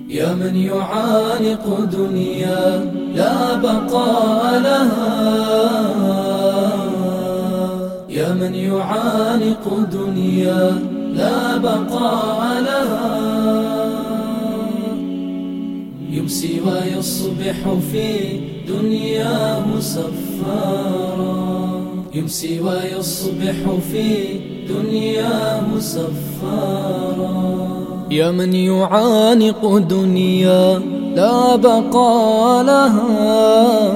يا من يعانق دنيا لا بقاء لها، يا من يعانق دنيا لا بقاء لها، يمسي ويصبح في دنياه سفارا، يمسي ويصبح في دنياه سفارا. يا من يعانق دنيا لا بقاء لها،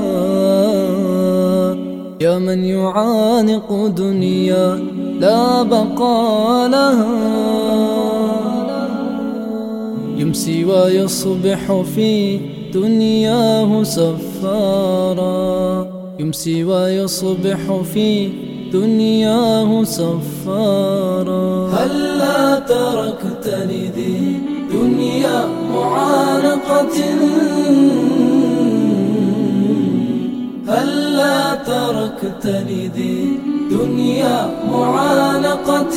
يا من يعانق دنيا لا بقاء لها، يمسي ويصبح في دنياه سفارا، يمسي ويصبح في دنياه سفارا. هلا تركتني ذي دنيا معانقة، هلا تركتني ذي دنيا معانقة،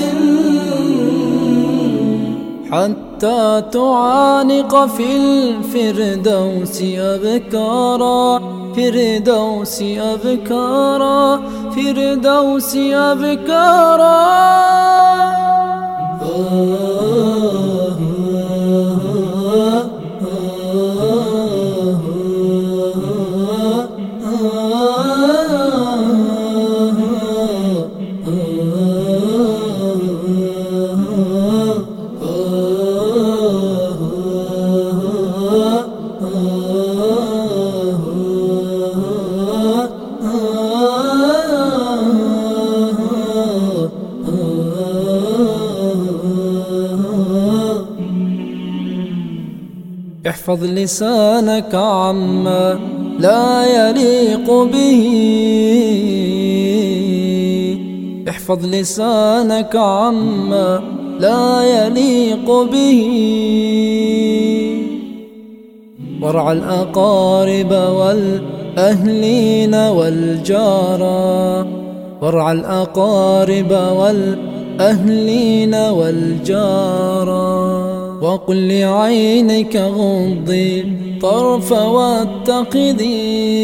حتى تعانق في الفردوس أبكارا، فردوس أبكارا، فردوس أبكارا. احفظ لسانك عما لا يليق به، احفظ لسانك عما لا يليق به، وارعى الأقارب والأهلين والجارا، وارعى الأقارب والأهلين والجارا. وقل لعينك غضي الطرف واتقذي،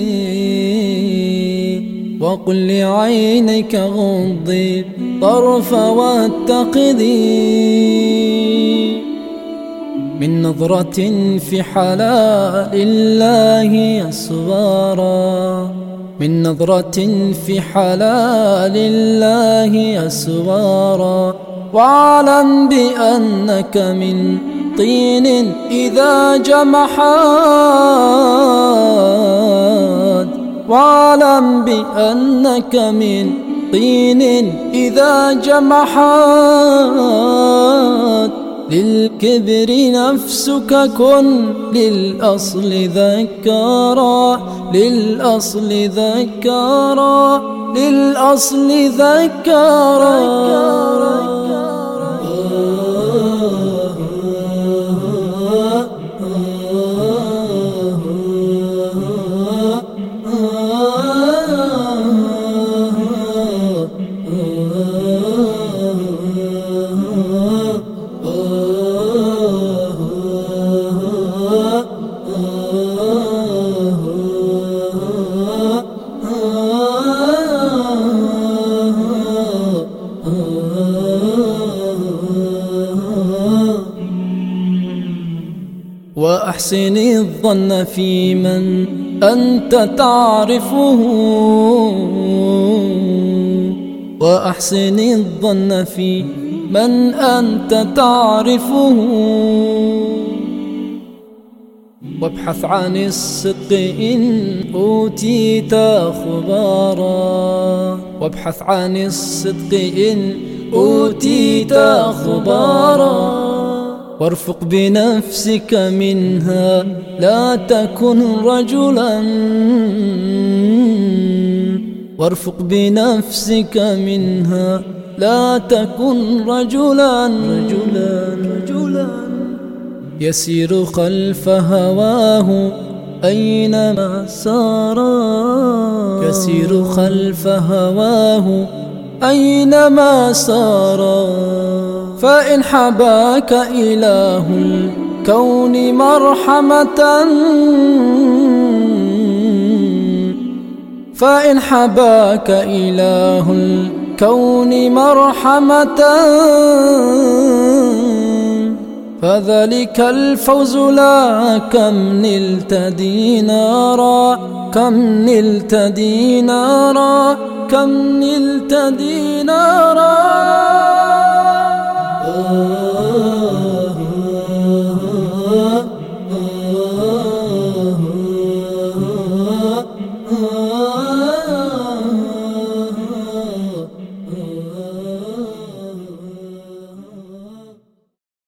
وقل لعينك غضي الطرف واتقذي، من نظرة في حلال الله أسوارا، من نظرة في حلال الله أسوارا. واعلم بأنك من طين إذا جمحت، واعلم بأنك من طين إذا جمحت، للكبر نفسك كن للأصل ذكارا، للأصل ذكارا، للأصل ذكارا. وأحسن الظن في من أنت تعرفه، وأحسن الظن في من أنت تعرفه، وابحث عن الصدق إن أوتيت أخبارا، وابحث عن الصدق إن أوتيت أخبارا. وارفق بنفسك منها لا تكن رجلا، وارفق بنفسك منها لا تكن رجلا، رجلا يسير خلف هواه أينما سارا، يسير خلف هواه أينما سارا. فإن حباك إله الكون مرحمة، فإن حباك إله الكون مرحمة فذلك الفوز لا كم نلت دينارا، كم نلت دينارا، كم نلت دينارا.